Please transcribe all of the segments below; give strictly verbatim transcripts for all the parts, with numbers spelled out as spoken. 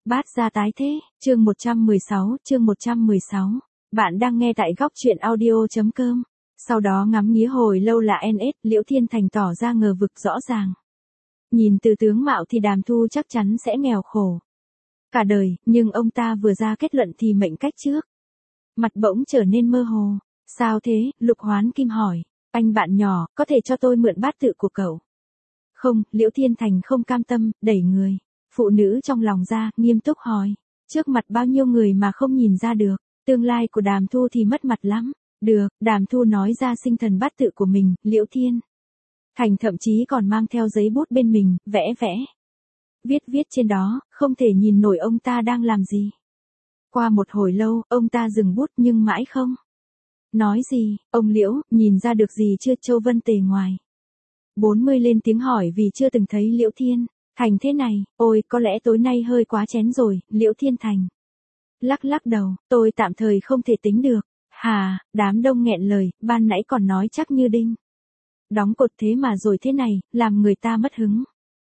Bát gia tái thế, chương một trăm mười sáu, chương một trăm mười sáu. Bạn đang nghe tại góc truyện audio chấm com. Sau đó ngắm nghía hồi lâu là en ét, Liễu Thiên Thành tỏ ra ngờ vực rõ ràng. Nhìn từ tướng mạo thì Đàm Thu chắc chắn sẽ nghèo khổ cả đời, nhưng ông ta vừa ra kết luận thì mệnh cách trước. Mặt bỗng trở nên mơ hồ. Sao thế? Lục Hoán Kim hỏi. Anh bạn nhỏ, có thể cho tôi mượn bát tự của cậu? Không, Liễu Thiên Thành không cam tâm, đẩy người phụ nữ trong lòng ra, nghiêm túc hỏi. Trước mặt bao nhiêu người mà không nhìn ra được, tương lai của Đàm Thu thì mất mặt lắm. Được, Đàm Thu nói ra sinh thần bát tự của mình, Liễu Thiên Thành thậm chí còn mang theo giấy bút bên mình, vẽ vẽ. Viết viết trên đó, không thể nhìn nổi ông ta đang làm gì. Qua một hồi lâu, ông ta dừng bút nhưng mãi không nói gì. Ông Liễu, nhìn ra được gì chưa? Châu Vân Tề ngoài bốn mươi lên tiếng hỏi vì chưa từng thấy Liễu Thiên Thành thế này. Ôi, có lẽ tối nay hơi quá chén rồi, Liễu Thiên Thành lắc lắc đầu, tôi tạm thời không thể tính được. Hà, đám đông nghẹn lời, ban nãy còn nói chắc như đinh đóng cột thế mà rồi thế này, làm người ta mất hứng.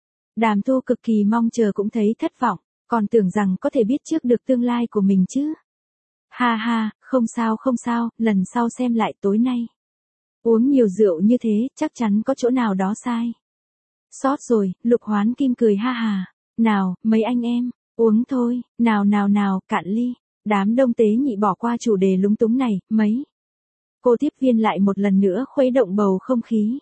Đàm Thu cực kỳ mong chờ cũng thấy thất vọng, còn tưởng rằng có thể biết trước được tương lai của mình chứ. Ha ha, không sao không sao, lần sau xem lại tối nay. Uống nhiều rượu như thế, chắc chắn có chỗ nào đó sai sót rồi. Lục Hoán Kim cười ha hà. Nào, mấy anh em, uống thôi, nào nào nào, cạn ly. Đám đông tế nhị bỏ qua chủ đề lúng túng này, mấy cô tiếp viên lại một lần nữa khuấy động bầu không khí.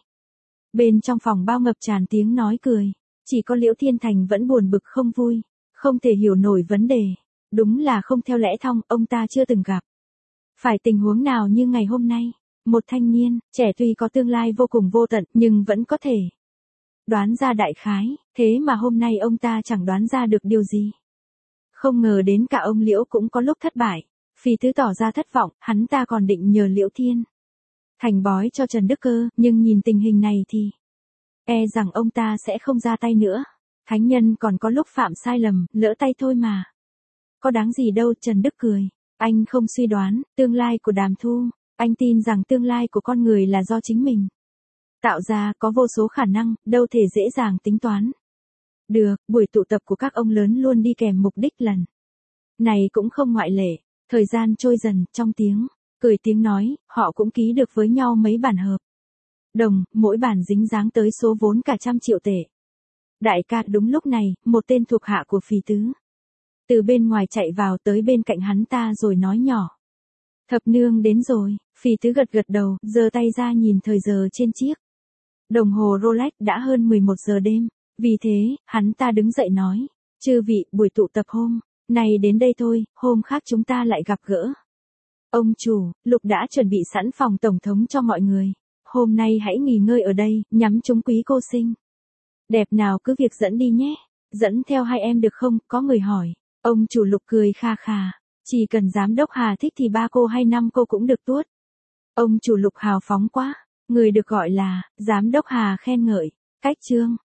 Bên trong phòng bao ngập tràn tiếng nói cười, chỉ có Liễu Thiên Thành vẫn buồn bực không vui, không thể hiểu nổi vấn đề. Đúng là không theo lẽ thong, ông ta chưa từng gặp phải tình huống nào như ngày hôm nay. Một thanh niên, trẻ tuy có tương lai vô cùng vô tận, nhưng vẫn có thể đoán ra đại khái, thế mà hôm nay ông ta chẳng đoán ra được điều gì. Không ngờ đến cả ông Liễu cũng có lúc thất bại. Phì Tứ tỏ ra thất vọng, hắn ta còn định nhờ Liễu Thiên Thành bói cho Trần Đức Cơ, nhưng nhìn tình hình này thì e rằng ông ta sẽ không ra tay nữa. Thánh nhân còn có lúc phạm sai lầm, lỡ tay thôi mà. Có đáng gì đâu. Trần Đức cười. Anh không suy đoán tương lai của Đàm Thu, anh tin rằng tương lai của con người là do chính mình tạo ra, có vô số khả năng, đâu thể dễ dàng tính toán được. Buổi tụ tập của các ông lớn luôn đi kèm mục đích, lần này cũng không ngoại lệ. Thời gian trôi dần, trong tiếng cười tiếng nói, họ cũng ký được với nhau mấy bản hợp đồng, mỗi bản dính dáng tới số vốn cả trăm triệu tệ. Đại ca, đúng lúc này, một tên thuộc hạ của Phì Tứ từ bên ngoài chạy vào tới bên cạnh hắn ta rồi nói nhỏ. Thập nương đến rồi. Phì Tứ gật gật đầu, giơ tay ra nhìn thời giờ trên chiếc đồng hồ Rolex, đã hơn mười một giờ đêm. Vì thế, hắn ta đứng dậy nói. Chư vị, buổi tụ tập hôm nay đến đây thôi, hôm khác chúng ta lại gặp gỡ. Ông chủ, Lục đã chuẩn bị sẵn phòng tổng thống cho mọi người. Hôm nay hãy nghỉ ngơi ở đây, nhắm chúng quý cô xinh đẹp nào cứ việc dẫn đi nhé. Dẫn theo hai em được không? Có người hỏi. Ông chủ Lục cười kha khà. Chỉ cần giám đốc Hà thích thì ba cô hay năm cô cũng được tuốt. Ông chủ Lục hào phóng quá. Người được gọi là giám đốc Hà khen ngợi. Cách chương